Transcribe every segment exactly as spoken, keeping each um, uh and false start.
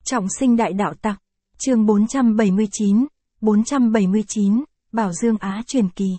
Trọng sinh đại đạo tặc. Chương bốn trăm bảy mươi chín, bốn trăm bảy mươi chín, Bảo Dương Á truyền kỳ.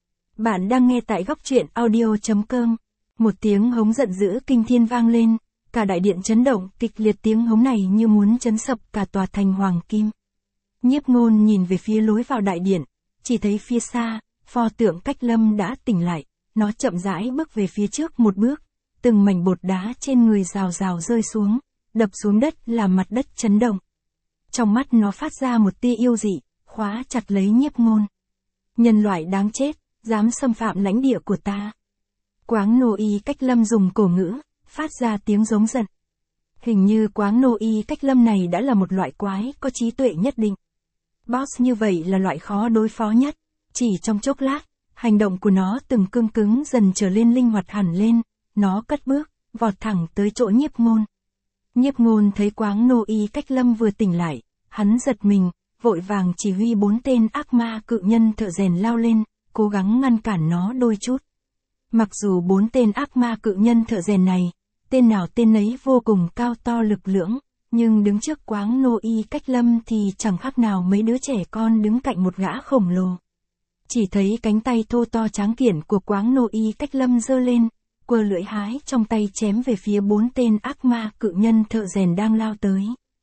Bạn đang nghe tại góc truyện audio chấm com. Một tiếng hống giận dữ kinh thiên vang lên, cả đại điện chấn động, kịch liệt tiếng hống này như muốn chấn sập cả tòa thành hoàng kim. Nhiếp Ngôn nhìn về phía lối vào đại điện, chỉ thấy phía xa, pho tượng Cách Lâm đã tỉnh lại, nó chậm rãi bước về phía trước một bước, từng mảnh bột đá trên người rào rào rơi xuống, đập xuống đất làm mặt đất chấn động. Trong mắt nó phát ra một tia yêu dị, khóa chặt lấy Nhiếp Ngôn. Nhân loại đáng chết, dám xâm phạm lãnh địa của ta. Quáng Nô Y Cách Lâm dùng cổ ngữ, phát ra tiếng giống giận. Hình như Quáng Nô Y Cách Lâm này đã là một loại quái có trí tuệ nhất định. Boss như vậy là loại khó đối phó nhất. Chỉ trong chốc lát, hành động của nó từng cương cứng dần trở lên linh hoạt hẳn lên, nó cất bước, vọt thẳng tới chỗ Nhiếp Ngôn. Nhiếp Ngôn thấy Quáng Nô Y Cách Lâm vừa tỉnh lại, hắn giật mình, vội vàng chỉ huy bốn tên ác ma cự nhân thợ rèn lao lên, cố gắng ngăn cản nó đôi chút. Mặc dù bốn tên ác ma cự nhân thợ rèn này, tên nào tên nấy vô cùng cao to lực lưỡng, nhưng đứng trước Quáng Nô Y Cách Lâm thì chẳng khác nào mấy đứa trẻ con đứng cạnh một gã khổng lồ. Chỉ thấy cánh tay thô to tráng kiện của Quáng Nô Y Cách Lâm giơ lên, quơ lưỡi hái trong tay chém về phía bốn tên ác ma cự nhân thợ rèn đang lao tới.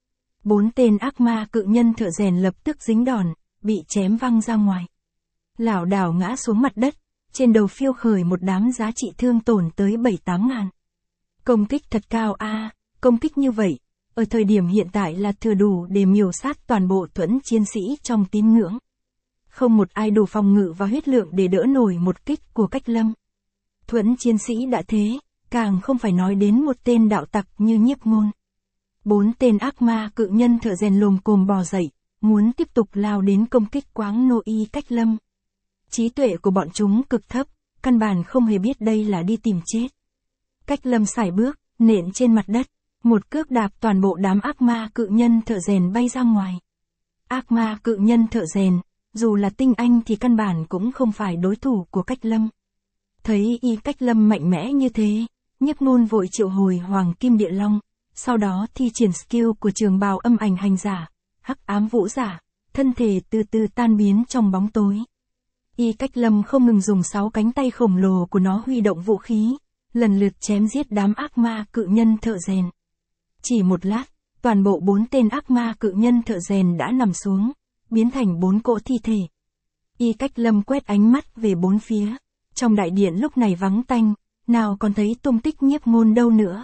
Bốn tên ác ma cự nhân thợ rèn lập tức dính đòn, bị chém văng ra ngoài. Lảo đảo ngã xuống mặt đất, trên đầu phiêu khởi một đám giá trị thương tổn tới bảy tám ngàn. Công kích thật cao a, à, công kích như vậy, ở thời điểm hiện tại là thừa đủ để miểu sát toàn bộ thuẫn chiến sĩ trong tín ngưỡng. Không một ai đủ phòng ngự và huyết lượng để đỡ nổi một kích của Cách Lâm. Thuẫn chiến sĩ đã thế, càng không phải nói đến một tên đạo tặc như Nhiếp Ngôn. Bốn tên ác ma cự nhân thợ rèn lồm cồm bò dậy, muốn tiếp tục lao đến công kích Quáng Nô Y Cách Lâm. Trí tuệ của bọn chúng cực thấp, căn bản không hề biết đây là đi tìm chết. Cách Lâm sải bước, nện trên mặt đất, một cước đạp toàn bộ đám ác ma cự nhân thợ rèn bay ra ngoài. Ác ma cự nhân thợ rèn, dù là tinh anh thì căn bản cũng không phải đối thủ của Cách Lâm. Thấy Y Cách Lâm mạnh mẽ như thế, Nhiếp Ngôn vội triệu hồi Hoàng Kim Địa Long, sau đó thi triển skill của Trường Bào Âm Ảnh Hành Giả, Hắc Ám Vũ Giả, thân thể từ từ tan biến trong bóng tối. Y Cách Lâm không ngừng dùng sáu cánh tay khổng lồ của nó huy động vũ khí, lần lượt chém giết đám ác ma cự nhân thợ rèn. Chỉ một lát, toàn bộ bốn tên ác ma cự nhân thợ rèn đã nằm xuống, biến thành bốn cỗ thi thể. Y Cách Lâm quét ánh mắt về bốn phía, trong đại điện lúc này vắng tanh, nào còn thấy tung tích Nhiếp Ngôn đâu nữa.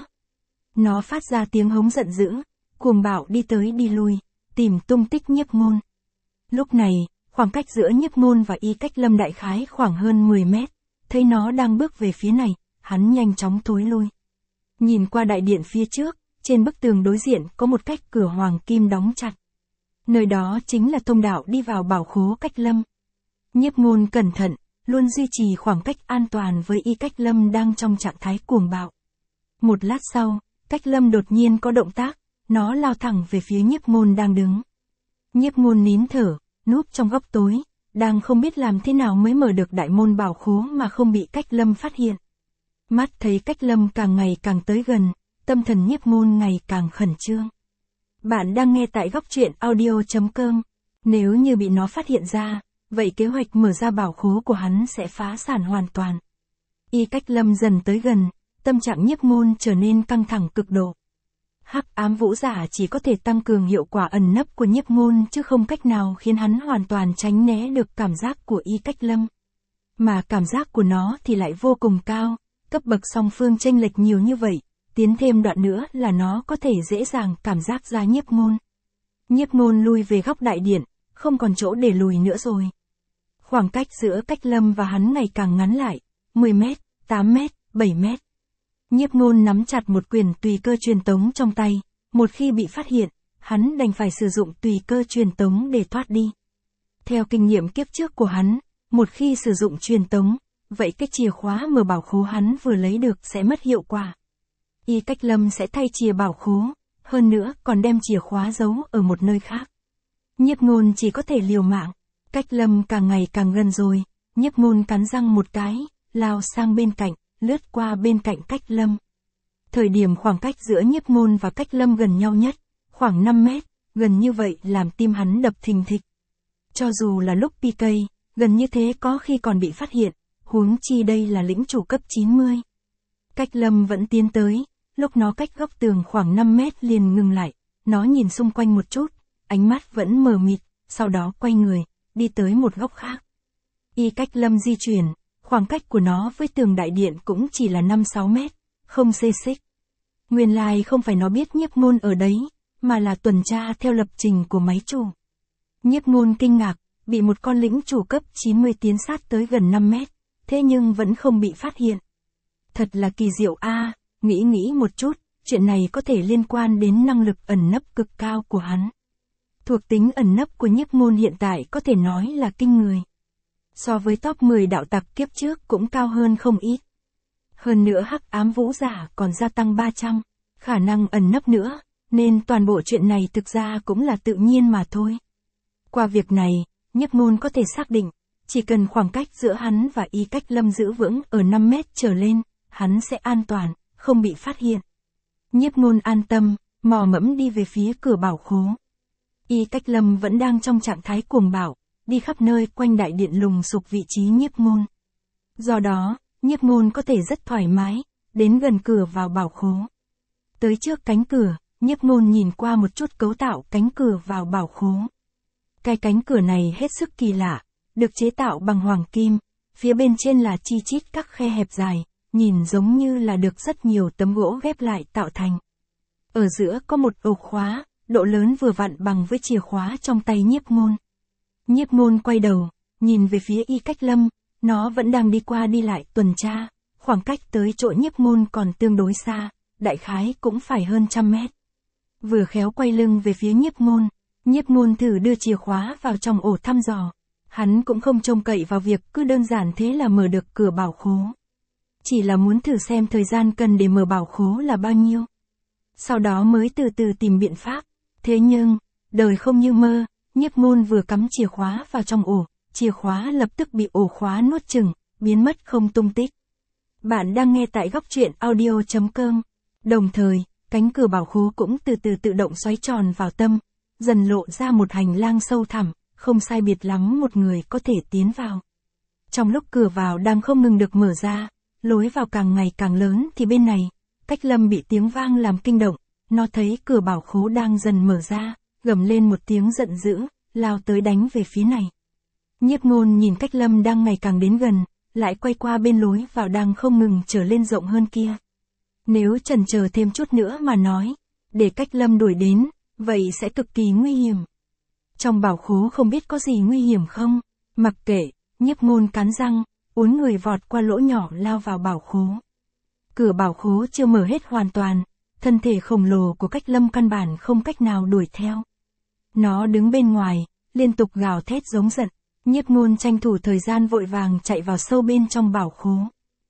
Nó phát ra tiếng hống giận dữ, cuồng bạo đi tới đi lui, tìm tung tích Nhiếp Ngôn. Lúc này, khoảng cách giữa Nhiếp Ngôn và Y Cách Lâm đại khái khoảng hơn mười mét, thấy nó đang bước về phía này, hắn nhanh chóng thối lui. Nhìn qua đại điện phía trước, trên bức tường đối diện có một cách cửa hoàng kim đóng chặt. Nơi đó chính là thông đạo đi vào bảo khố Cách Lâm. Nhiếp Ngôn cẩn thận, luôn duy trì khoảng cách an toàn với Y Cách Lâm đang trong trạng thái cuồng bạo. Một lát sau, Cách Lâm đột nhiên có động tác, nó lao thẳng về phía Nhiếp Ngôn đang đứng. Nhiếp Ngôn nín thở, núp trong góc tối, đang không biết làm thế nào mới mở được đại môn bảo khố mà không bị Cách Lâm phát hiện. Mắt thấy Cách Lâm càng ngày càng tới gần, tâm thần Nhiếp Ngôn ngày càng khẩn trương. Bạn đang nghe tại góc truyện audio chấm com. Nếu như bị nó phát hiện ra, vậy kế hoạch mở ra bảo khố của hắn sẽ phá sản hoàn toàn. Y Cách Lâm dần tới gần, tâm trạng Nhiếp Ngôn trở nên căng thẳng cực độ. Hắc Ám Vũ Giả chỉ có thể tăng cường hiệu quả ẩn nấp của Nhiếp Ngôn chứ không cách nào khiến hắn hoàn toàn tránh né được cảm giác của Y Cách Lâm. Mà cảm giác của nó thì lại vô cùng cao, cấp bậc song phương chênh lệch nhiều như vậy, tiến thêm đoạn nữa là nó có thể dễ dàng cảm giác ra Nhiếp Ngôn. Nhiếp Ngôn lui về góc đại điện, không còn chỗ để lùi nữa rồi. Khoảng cách giữa Cách Lâm và hắn ngày càng ngắn lại, mười mét, tám mét, bảy mét. Nhiếp Ngôn nắm chặt một quyền tùy cơ truyền tống trong tay, một khi bị phát hiện, hắn đành phải sử dụng tùy cơ truyền tống để thoát đi. Theo kinh nghiệm kiếp trước của hắn, một khi sử dụng truyền tống, vậy cái chìa khóa mở bảo khố hắn vừa lấy được sẽ mất hiệu quả. Y Cách Lâm sẽ thay chìa bảo khố, hơn nữa còn đem chìa khóa giấu ở một nơi khác. Nhiếp Ngôn chỉ có thể liều mạng. Cách Lâm càng ngày càng gần rồi, Nhiếp Ngôn cắn răng một cái, lao sang bên cạnh, lướt qua bên cạnh Cách Lâm. Thời điểm khoảng cách giữa Nhiếp Ngôn và Cách Lâm gần nhau nhất, khoảng năm mét, gần như vậy làm tim hắn đập thình thịch. Cho dù là lúc pê ca, gần như thế có khi còn bị phát hiện, huống chi đây là lĩnh chủ cấp chín mươi. Cách Lâm vẫn tiến tới, lúc nó cách góc tường khoảng năm mét liền ngừng lại, nó nhìn xung quanh một chút, ánh mắt vẫn mờ mịt, sau đó quay người, đi tới một góc khác. Y cách Lâm di chuyển, khoảng cách của nó với tường đại điện cũng chỉ là năm sáu mét, không xê xích. Nguyên lai không phải nó biết Nhiếp Ngôn ở đấy, mà là tuần tra theo lập trình của máy chủ. Nhiếp Ngôn kinh ngạc, bị một con lĩnh chủ cấp chín mươi tiến sát tới gần năm mét, thế nhưng vẫn không bị phát hiện. Thật là kỳ diệu a, à, nghĩ nghĩ một chút, chuyện này có thể liên quan đến năng lực ẩn nấp cực cao của hắn. Thuộc tính ẩn nấp của Nhiếp Ngôn hiện tại có thể nói là kinh người. So với top mười đạo tặc kiếp trước cũng cao hơn không ít. Hơn nữa hắc ám vũ giả còn gia tăng ba trăm, khả năng ẩn nấp nữa, nên toàn bộ chuyện này thực ra cũng là tự nhiên mà thôi. Qua việc này, Nhiếp Ngôn có thể xác định, chỉ cần khoảng cách giữa hắn và Y Cách Lâm giữ vững ở năm mét trở lên, hắn sẽ an toàn, không bị phát hiện. Nhiếp Ngôn an tâm, mò mẫm đi về phía cửa bảo khố. Y Cách Lâm vẫn đang trong trạng thái cuồng bạo, đi khắp nơi quanh đại điện lùng sục vị trí Nhiếp Ngôn. Do đó, Nhiếp Ngôn có thể rất thoải mái, đến gần cửa vào bảo khố. Tới trước cánh cửa, Nhiếp Ngôn nhìn qua một chút cấu tạo cánh cửa vào bảo khố. Cái cánh cửa này hết sức kỳ lạ, được chế tạo bằng hoàng kim, phía bên trên là chi chít các khe hẹp dài, nhìn giống như là được rất nhiều tấm gỗ ghép lại tạo thành. Ở giữa có một ổ khóa, độ lớn vừa vặn bằng với chìa khóa trong tay Nhiếp Ngôn. Nhiếp Ngôn quay đầu, nhìn về phía Y Cách Lâm, nó vẫn đang đi qua đi lại tuần tra, khoảng cách tới chỗ Nhiếp Ngôn còn tương đối xa, đại khái cũng phải hơn trăm mét. Vừa khéo quay lưng về phía Nhiếp Ngôn, Nhiếp Ngôn thử đưa chìa khóa vào trong ổ thăm dò. Hắn cũng không trông cậy vào việc cứ đơn giản thế là mở được cửa bảo khố. Chỉ là muốn thử xem thời gian cần để mở bảo khố là bao nhiêu. Sau đó mới từ từ tìm biện pháp. Thế nhưng, đời không như mơ, Nhiếp Ngôn vừa cắm chìa khóa vào trong ổ, chìa khóa lập tức bị ổ khóa nuốt chửng, biến mất không tung tích. Bạn đang nghe tại góc truyện audio chấm com. Đồng thời, cánh cửa bảo khố cũng từ từ tự động xoáy tròn vào tâm, dần lộ ra một hành lang sâu thẳm, không sai biệt lắm một người có thể tiến vào. Trong lúc cửa vào đang không ngừng được mở ra, lối vào càng ngày càng lớn thì bên này, Cách Lâm bị tiếng vang làm kinh động, nó thấy cửa bảo khố đang dần mở ra, gầm lên một tiếng giận dữ, lao tới đánh về phía này. Nhiếp Ngôn nhìn Cách Lâm đang ngày càng đến gần, lại quay qua bên lối vào đang không ngừng trở lên rộng hơn kia. Nếu chần chờ thêm chút nữa mà nói, để Cách Lâm đuổi đến, vậy sẽ cực kỳ nguy hiểm. Trong bảo khố không biết có gì nguy hiểm không, mặc kệ, Nhiếp Ngôn cắn răng, uốn người vọt qua lỗ nhỏ lao vào bảo khố. Cửa bảo khố chưa mở hết hoàn toàn, thân thể khổng lồ của Cách Lâm căn bản không cách nào đuổi theo. Nó đứng bên ngoài, liên tục gào thét giống giận, Nhiếp Ngôn tranh thủ thời gian vội vàng chạy vào sâu bên trong bảo khố.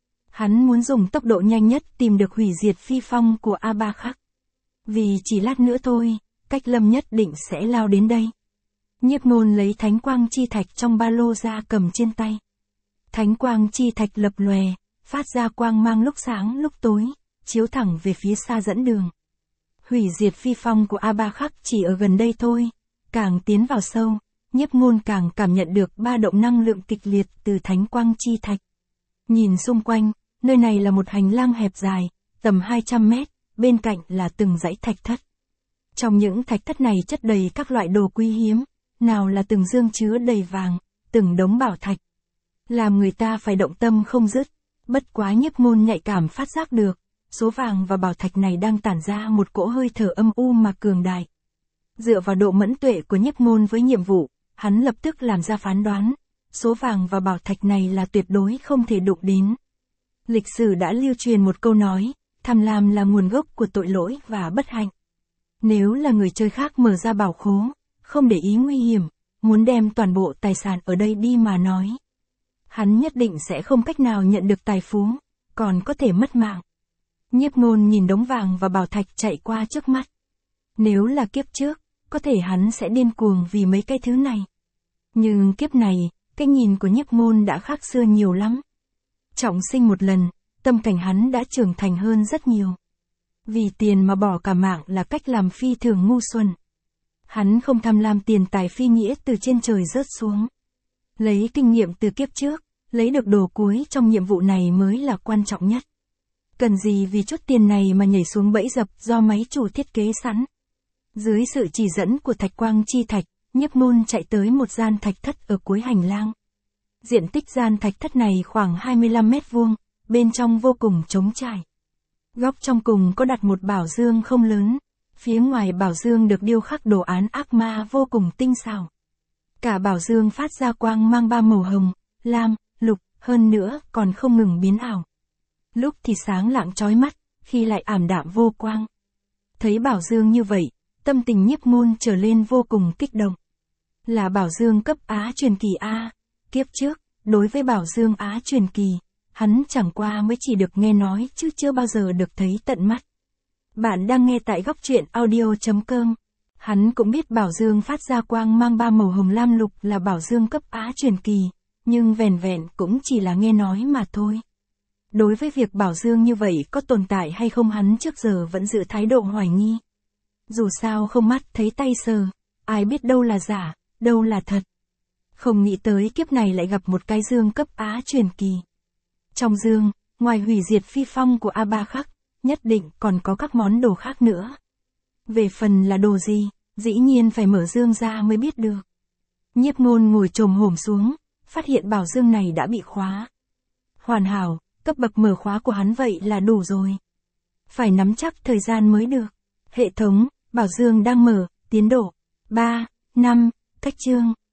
Hắn muốn dùng tốc độ nhanh nhất tìm được hủy diệt phi phong của A Ba Khắc. Vì chỉ lát nữa thôi, Cách Lâm nhất định sẽ lao đến đây. Nhiếp Ngôn lấy thánh quang chi thạch trong ba lô ra cầm trên tay. Thánh quang chi thạch lập lòe, phát ra quang mang lúc sáng lúc tối, chiếu thẳng về phía xa dẫn đường. Hủy diệt phi phong của A Ba Khắc chỉ ở gần đây thôi, càng tiến vào sâu, Nhiếp Ngôn càng cảm nhận được ba động năng lượng kịch liệt từ thánh quang chi thạch. Nhìn xung quanh, nơi này là một hành lang hẹp dài, tầm hai trăm mét, bên cạnh là từng dãy thạch thất. Trong những thạch thất này chất đầy các loại đồ quý hiếm, nào là từng dương chứa đầy vàng, từng đống bảo thạch. Làm người ta phải động tâm không dứt, bất quá Nhiếp Ngôn nhạy cảm phát giác được, số vàng và bảo thạch này đang tản ra một cỗ hơi thở âm u mà cường đại. Dựa vào độ mẫn tuệ của Nhiếp Ngôn với nhiệm vụ, hắn lập tức làm ra phán đoán, số vàng và bảo thạch này là tuyệt đối không thể đụng đến. Lịch sử đã lưu truyền một câu nói, tham lam là nguồn gốc của tội lỗi và bất hạnh. Nếu là người chơi khác mở ra bảo khố, không để ý nguy hiểm, muốn đem toàn bộ tài sản ở đây đi mà nói, hắn nhất định sẽ không cách nào nhận được tài phú, còn có thể mất mạng. Nhiếp Ngôn nhìn đống vàng và bảo thạch chạy qua trước mắt. Nếu là kiếp trước, có thể hắn sẽ điên cuồng vì mấy cái thứ này. Nhưng kiếp này, cái nhìn của Nhiếp Ngôn đã khác xưa nhiều lắm. Trọng sinh một lần, tâm cảnh hắn đã trưởng thành hơn rất nhiều. Vì tiền mà bỏ cả mạng là cách làm phi thường ngu xuẩn. Hắn không tham lam tiền tài phi nghĩa từ trên trời rớt xuống. Lấy kinh nghiệm từ kiếp trước, lấy được đồ cuối trong nhiệm vụ này mới là quan trọng nhất. Cần gì vì chút tiền này mà nhảy xuống bẫy dập do máy chủ thiết kế sẵn. Dưới sự chỉ dẫn của Thạch Quang Chi Thạch, Nhiếp Môn chạy tới một gian thạch thất ở cuối hành lang. Diện tích gian thạch thất này khoảng hai mươi lăm mét vuông, bên trong vô cùng trống trải. Góc trong cùng có đặt một bảo dương không lớn, phía ngoài bảo dương được điêu khắc đồ án ác ma vô cùng tinh xảo. Cả bảo dương phát ra quang mang ba màu hồng, lam, lục, hơn nữa còn không ngừng biến ảo. Lúc thì sáng lạng chói mắt, khi lại ảm đạm vô quang. Thấy bảo dương như vậy, tâm tình Nhiếp Môn trở lên vô cùng kích động. Là bảo dương cấp Á truyền kỳ A. Kiếp trước, đối với bảo dương Á truyền kỳ, hắn chẳng qua mới chỉ được nghe nói chứ chưa bao giờ được thấy tận mắt. Bạn đang nghe tại góc truyện audio chấm com. Hắn cũng biết bảo dương phát ra quang mang ba màu hồng lam lục là bảo dương cấp Á truyền kỳ, nhưng vẻn vẹn cũng chỉ là nghe nói mà thôi. Đối với việc bảo dương như vậy có tồn tại hay không hắn trước giờ vẫn giữ thái độ hoài nghi. Dù sao không mắt thấy tay sờ, ai biết đâu là giả, đâu là thật. Không nghĩ tới kiếp này lại gặp một cái dương cấp Á truyền kỳ. Trong dương, ngoài hủy diệt phi phong của A Ba Khắc, nhất định còn có các món đồ khác nữa. Về phần là đồ gì, dĩ nhiên phải mở dương ra mới biết được. Nhiếp Môn ngồi chồm hổm xuống, phát hiện bảo dương này đã bị khóa. Hoàn hảo, cấp bậc mở khóa của hắn vậy là đủ rồi. Phải nắm chắc thời gian mới được. Hệ thống, bảo dương đang mở, tiến độ ba, năm, cách chương.